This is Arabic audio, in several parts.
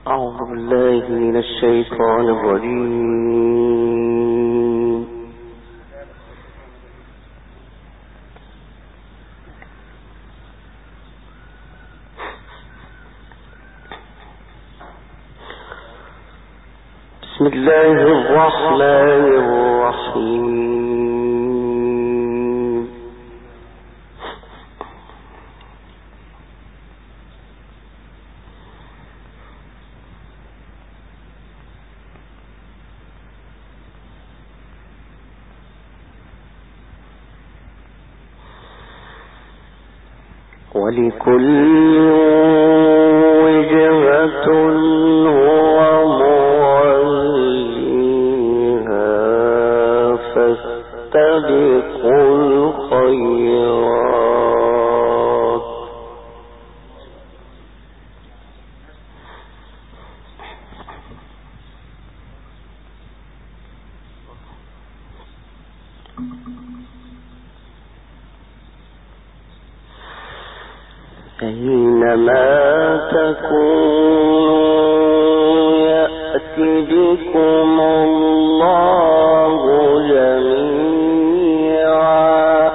أعوذ بالله من الشيطان الرجيم. بسم الله الرحمن الرحيم. ولكل وجهة هو موليها فاستبقوا الخيرات. أينما تكونوا يأت بكم الله جميعا.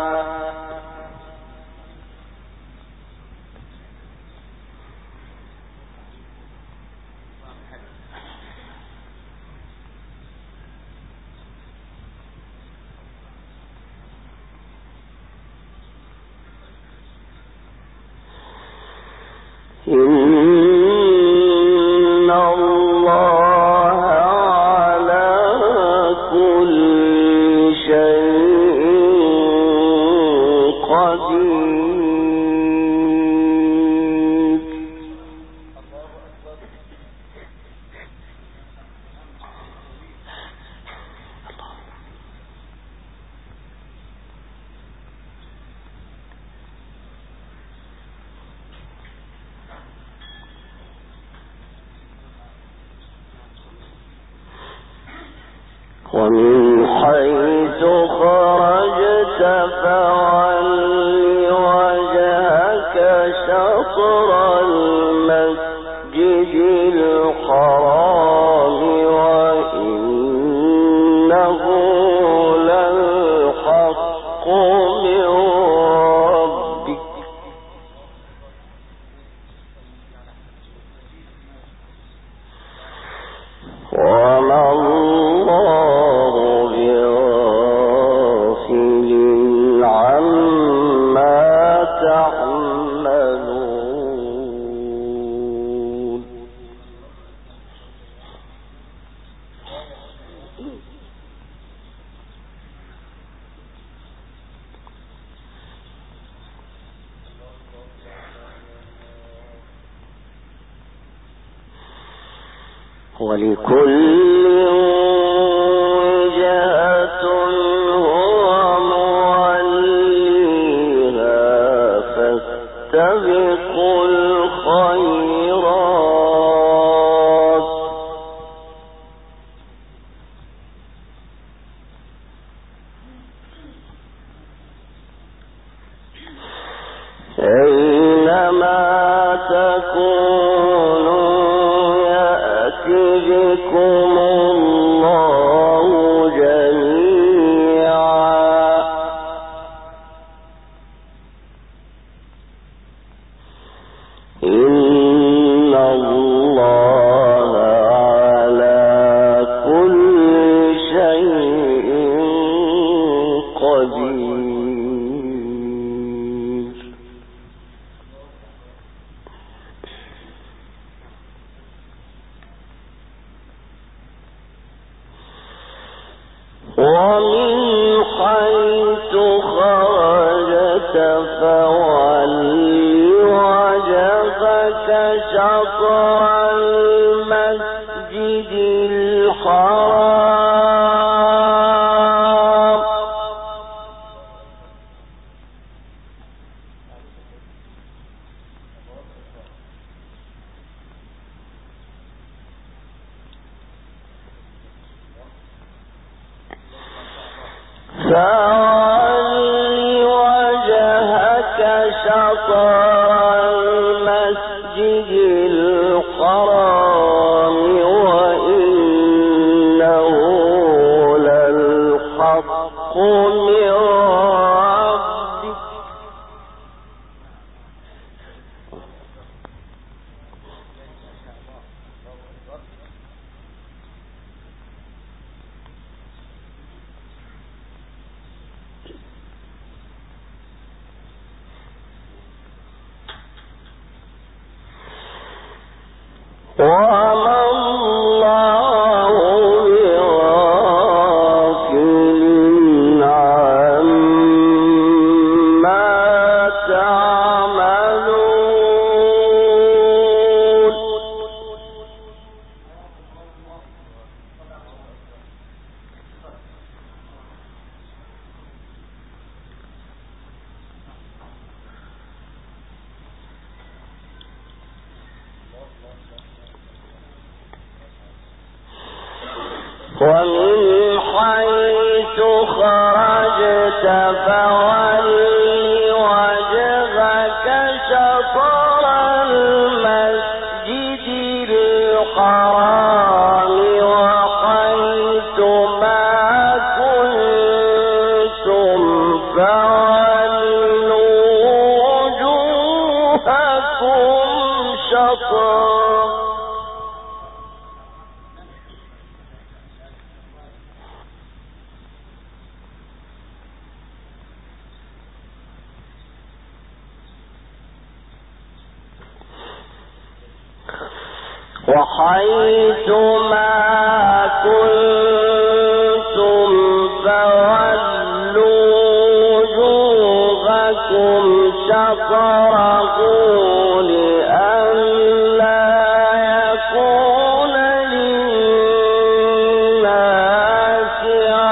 إن الله على كل شيء قدير. ومن حيث خرجت فول وجهك شطر المسجد الحرام وإنه للحق من ربك وما الله بغافل عما تعملون. ولكل وجهة هو موليها فاستبقوا الخيرات. أينما تكونوا بكم الله جميعا. إن الله على كل شيء قدير. ومن حيث خرجت فول وجهك شطر المسجد الحرام فول وجهك شطر المسجد الحرام ومن حيث خرجت فول وجهك شطر المسجد الحرام وحيث ما كنتم فولوا وجوهكم شطره وحيث ما كنتم فولوا وجوهكم شطره لئلا يكون للناس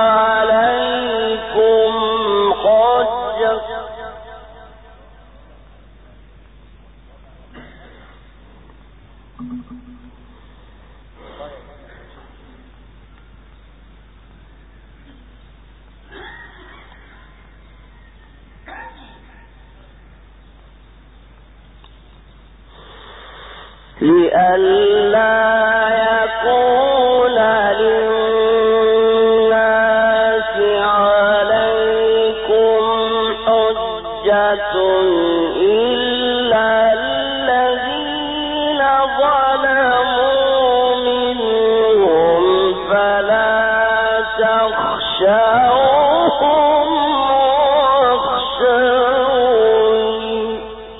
عليكم حجة إلا الذين ظلموا منهم فلا تخشوهم واخشوني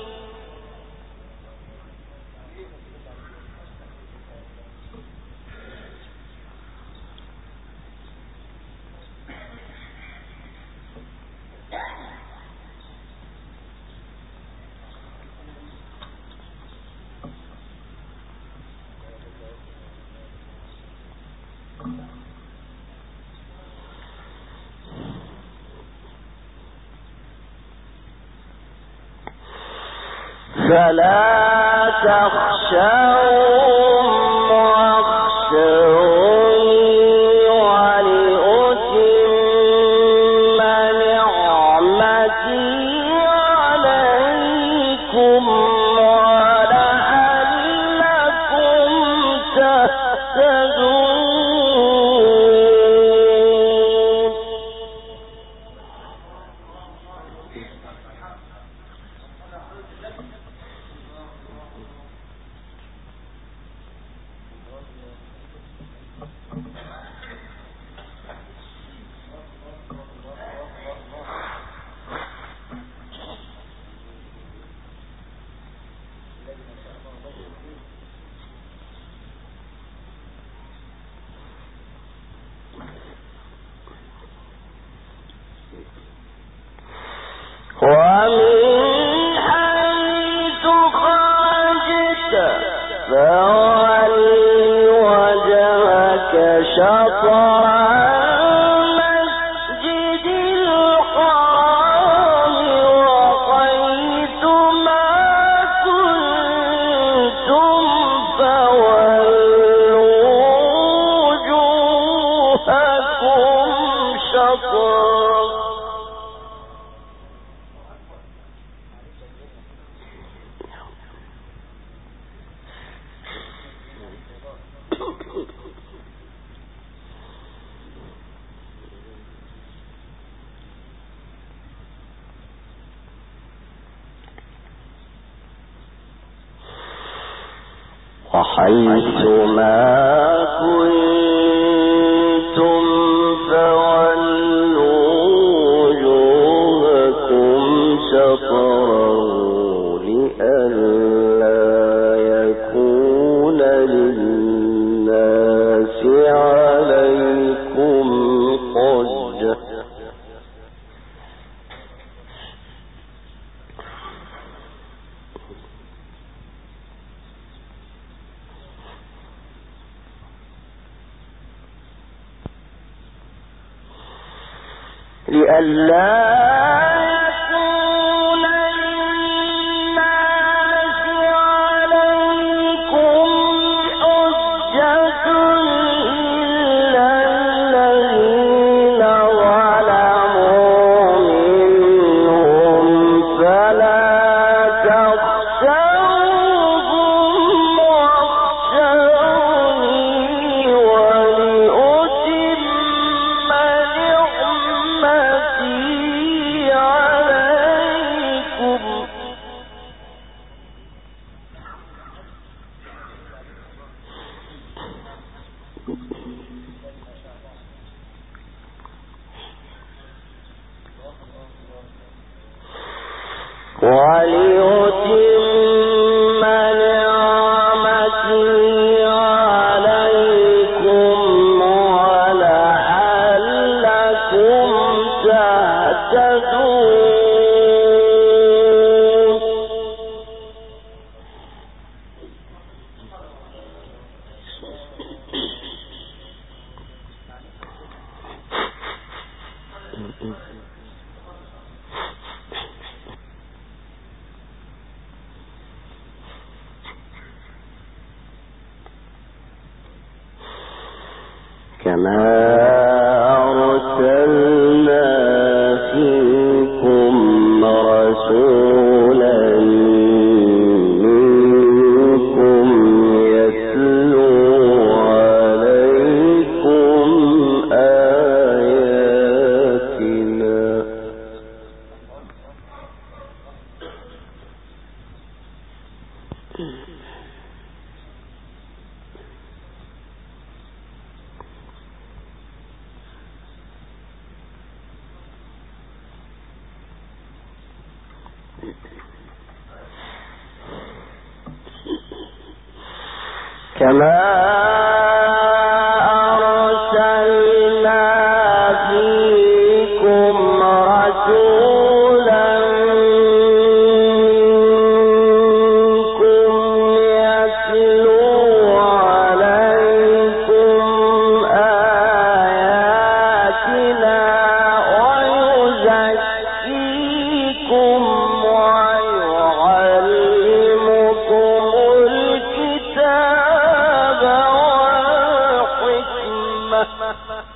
فلا تخشوهم واخشوني ولأتم نعمتي عليكم ولعلكم تهتدون ومن حيث خرجت فول وجهك شطر المسجد الحرام وحيث ما كنتم فولوا وجوهكم شطره وحيث ما كنتم فولوا وجوهكم شطره لئلا يكون لئلا كما أرسلنا فيكم رسولا منكم يتلو عليكم آياتنا كما أرسلنا فيكم رسولا منكم يتلو عليكم آياتنا ويزكيكم ويعلمكم الكتاب والحكمة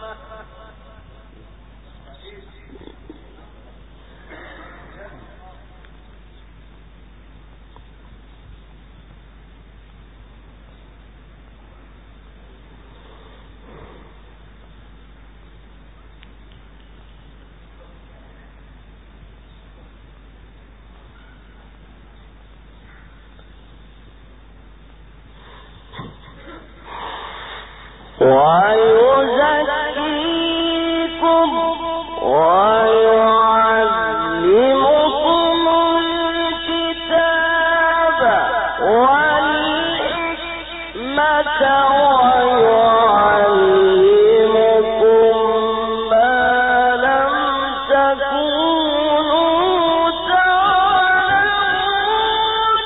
ويزكيكم ويعلمكم الكتاب والحكمة ويعلمكم ما لم تكونوا تعلمون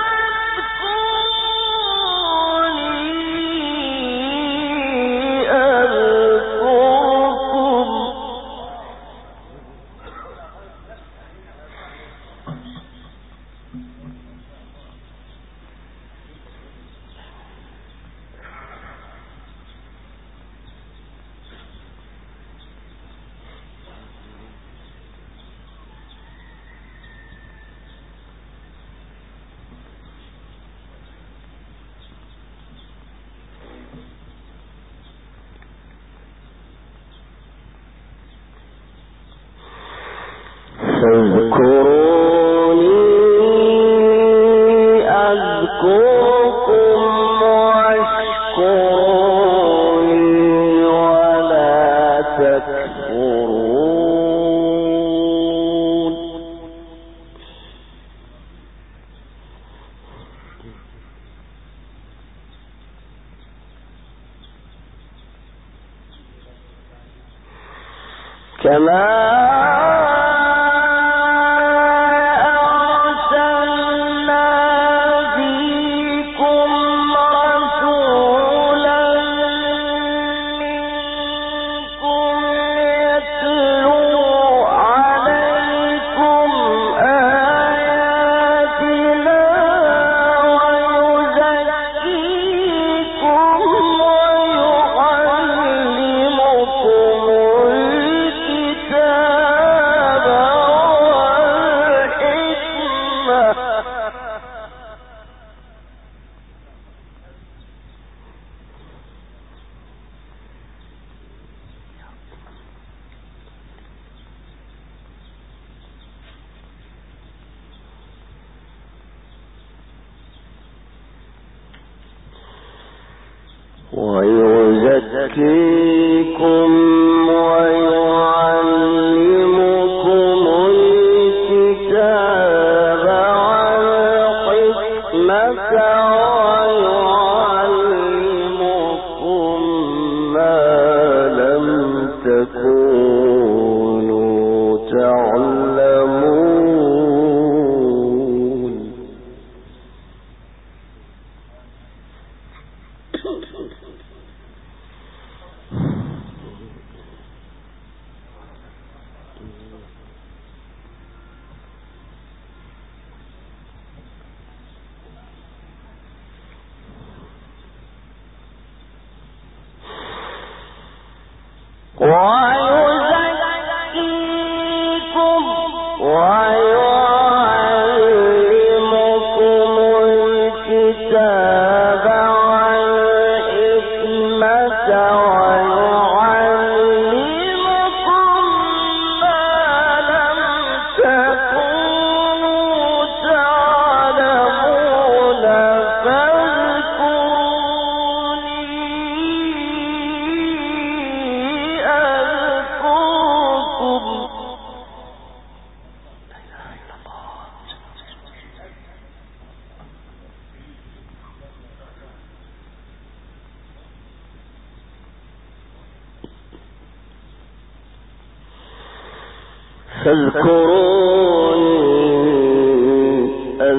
فاذكروني أذكركم واشكروني ولا تكفرون كما يتلو ويزكيكم ويعلمكم الكتاب والحكمة ويعلمكم ما لم تكونوا تعلمون. ويزكيكم ويعلمكم الكتاب والحكمة ويعلمكم ما لم تكونوا تعلمون فاذكروني أذكركم. فاذكروني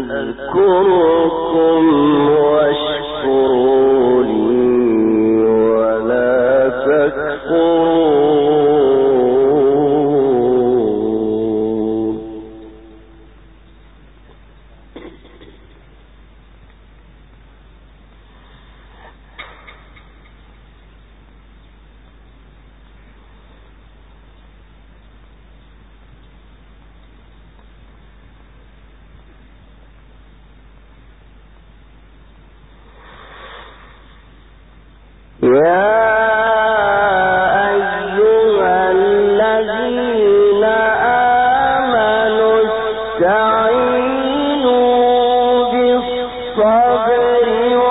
أذكركم واشكروا لي ولا تكفرون. يا أيها الذين آمنوا استعينوا بالصبر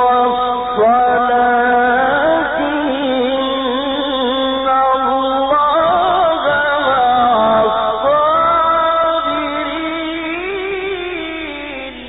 والصلاة إن الله مع الصابرين.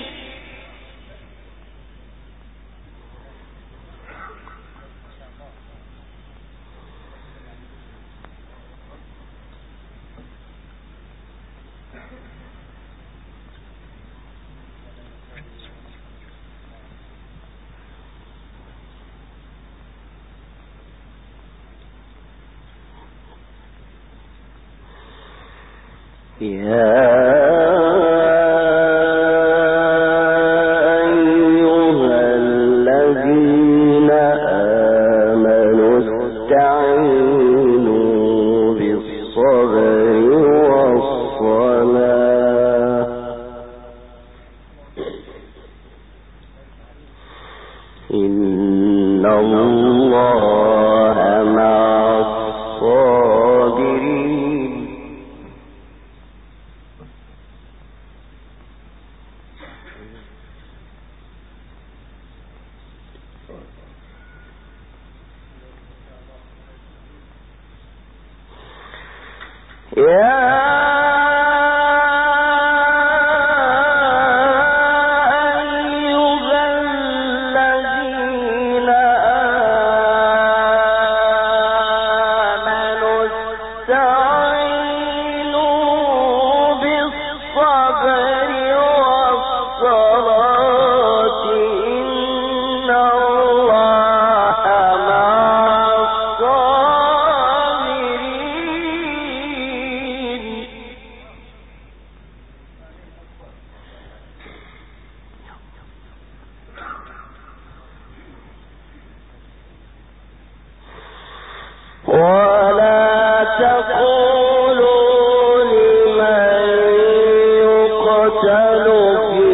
يا أيها الذين آمنوا استعينوا بالصبر والصلاة إن الله مع الصابرين. يا أيها الذين آمنوا استعينوا بالصبر والصلاة إن الله مع الصابرين. ولا تقولوا لمن يقتل في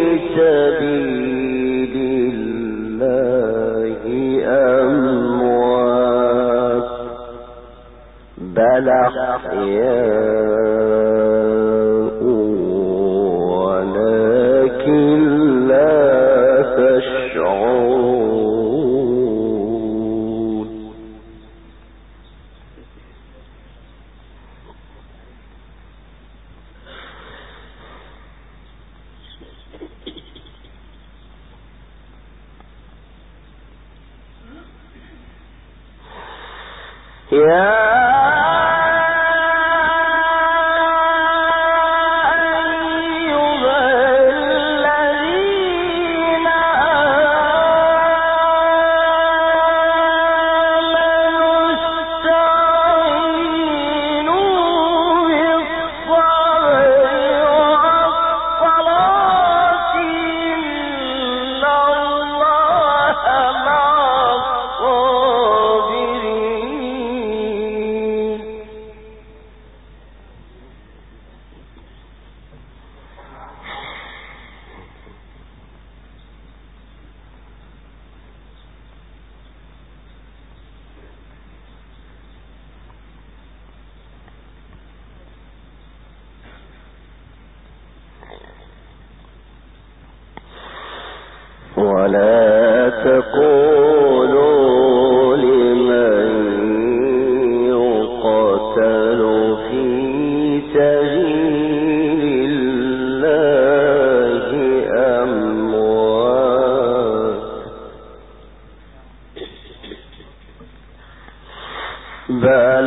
سبيل الله أموات بل أحياء ولكن لا تشعرون. ولا تقولوا لمن يقتل في سبيل الله أموات بل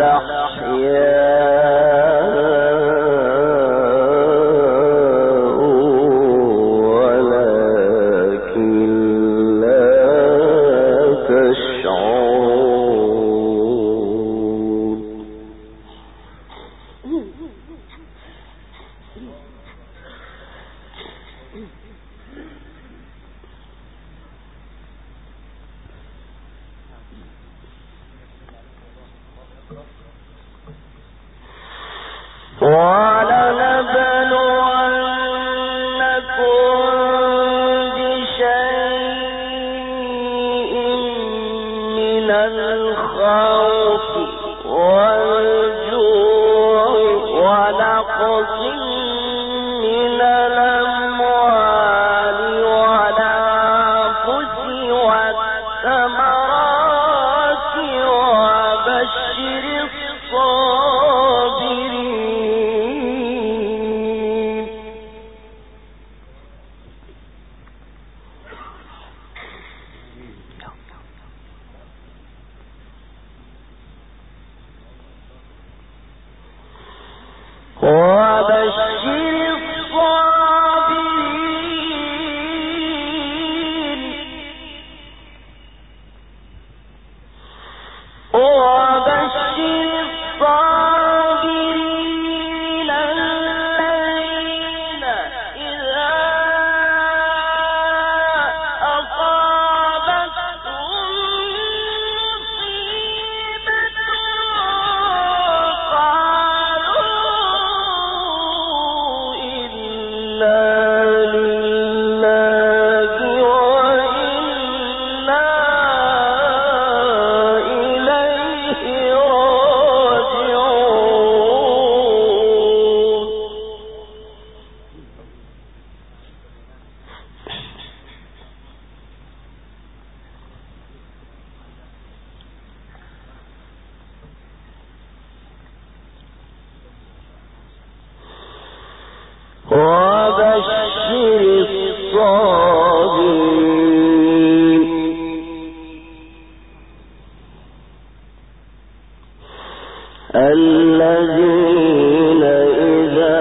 الذين إذا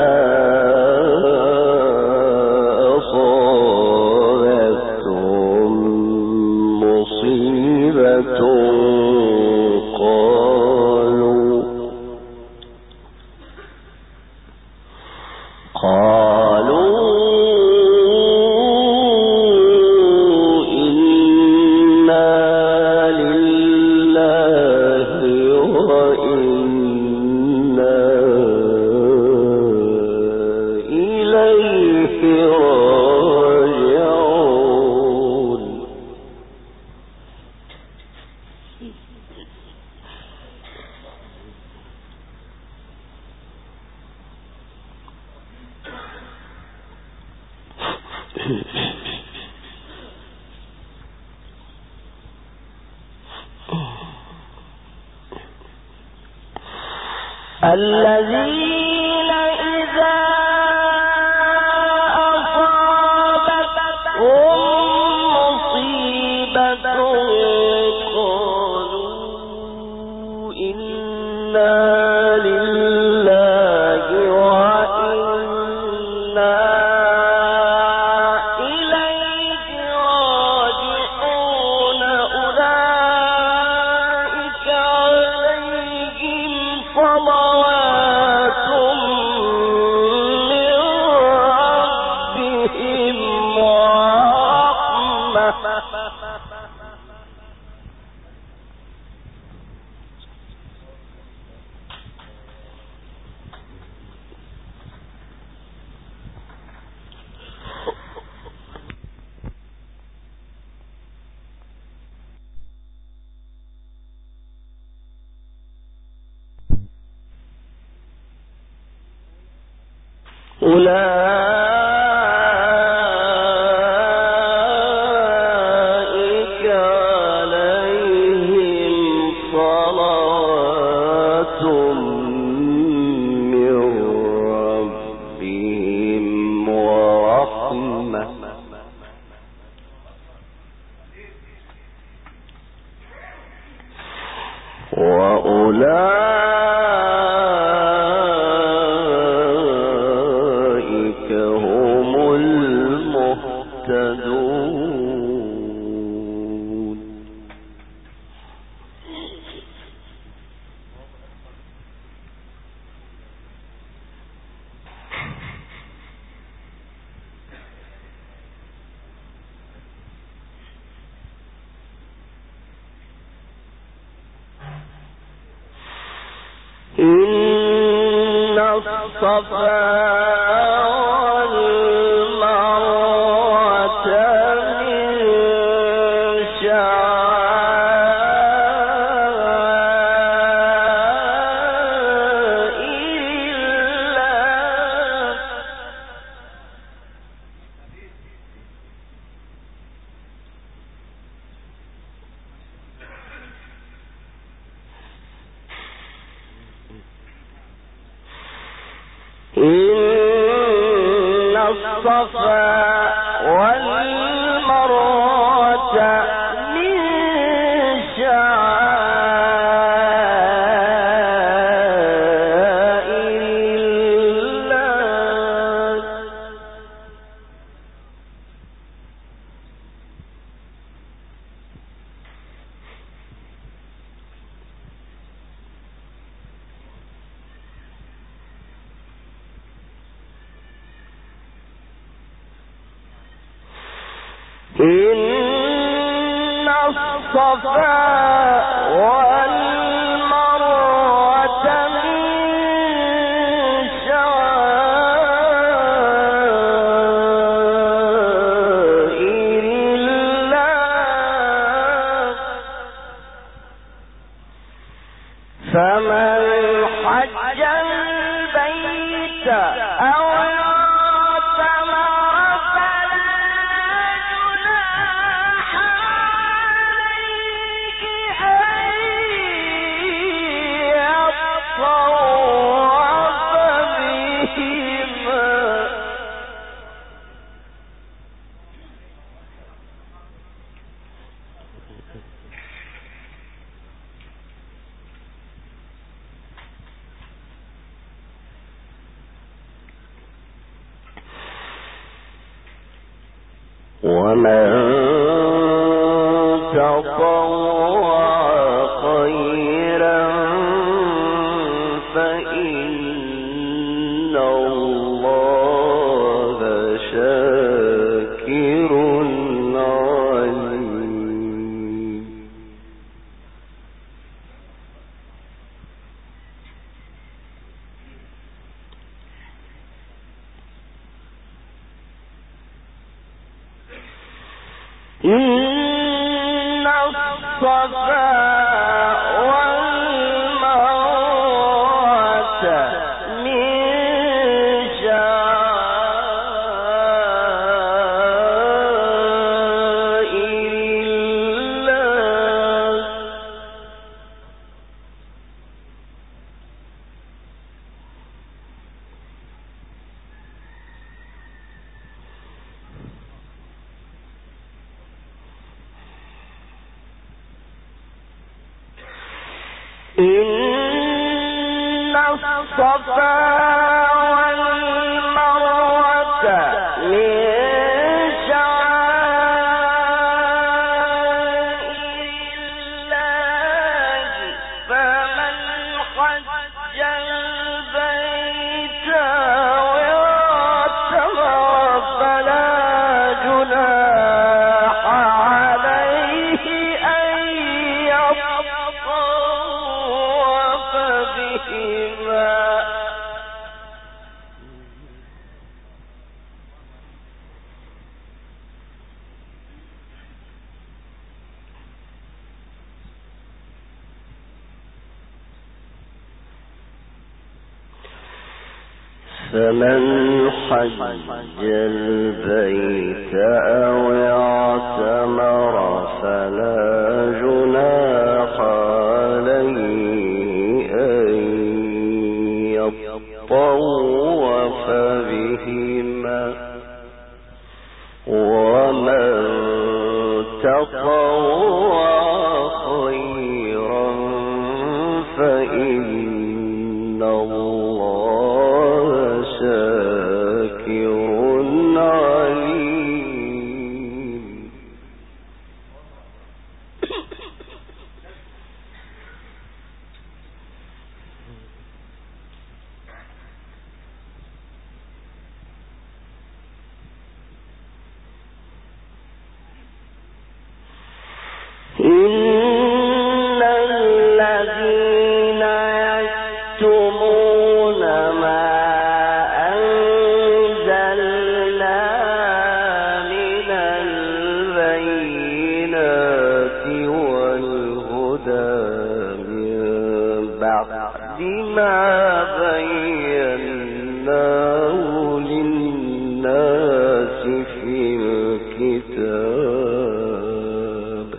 أصابتهم مصيبة الذين إذا أصابتهم مصيبة قالوا أولئك عليهم صلوات من ربهم ورحمة وأولئك هم المهتدون إن الصفا والمروة من شعائر الله إن الصفا والمروة من شعائر الله إن الصفا والمروة من شعائر الله فمن حج البيت أو اعتمر فلا جناح عليه أن يطوف بهما ومن تطوع خيرا فإن الله شاكر عليم إن الصفا والمروة من شعائر الله إن الصفا والمروة من شعائر الله فمن حج البيت واعتمر فلا جناح عليه فمن حج البيت أو اعتمر فلا جناح عليه أن يطوف بهما ومن تطوع خيرا فإن الله شاكر عليم. إن الذين يكتمون ما أنزلنا من البينات والهدى من بعد ما بيناه للناس في الكتاب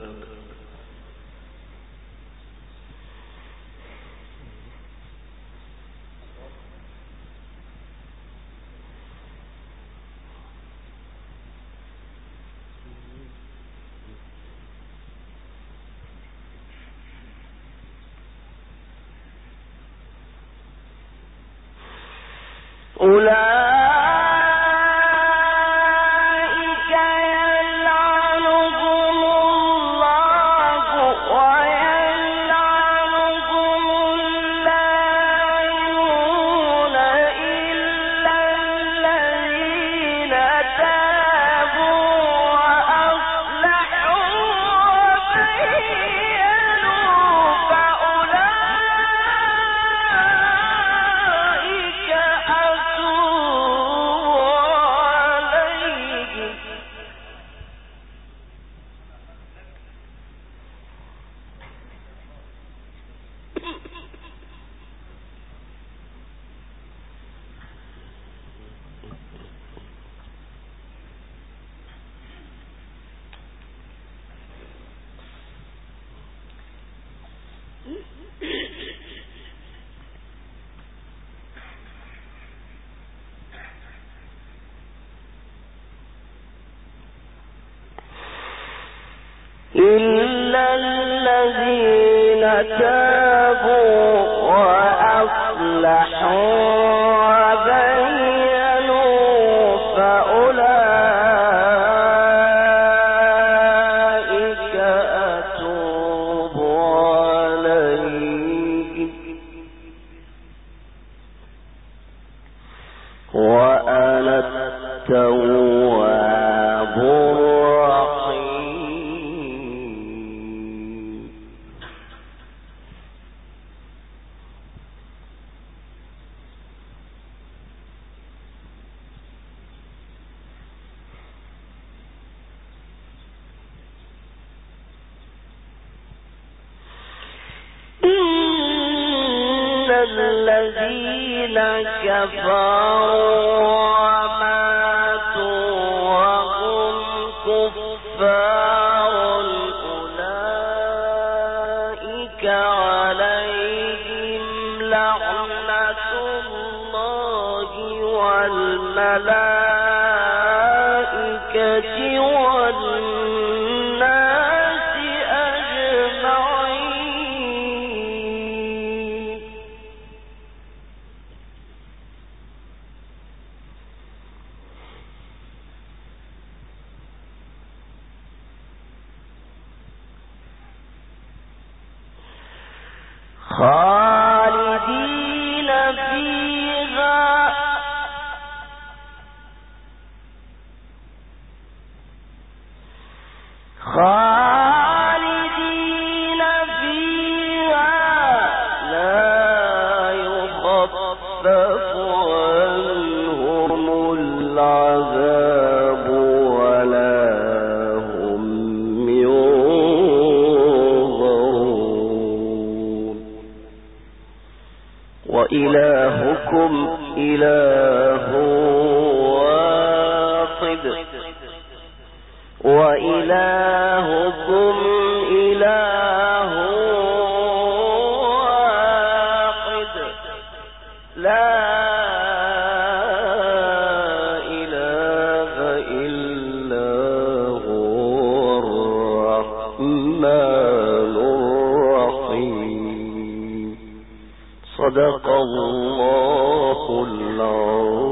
أولئك يلعنهم الله ويلعنهم اللاعنون إلا الذين تابوا وأصلحوا وبينوا فأولئك أتوب عليهم. إلا الذين تابوا وأصلحوا وبينوا فأولئك أتوب عليهم وأنا التواب الرحيم. إن الذين كفروا وماتوا وهم كفار أولئك عليهم لعنة الله والملائكة والناس أجمعين. خالدين فيها لا يخفف عنهم العذاب ولا هم ينظرون. وإلهكم إله واحد وإلهكم إله واحد لا إله إلا هو الرحمن الرحيم. صدق الله العظيم.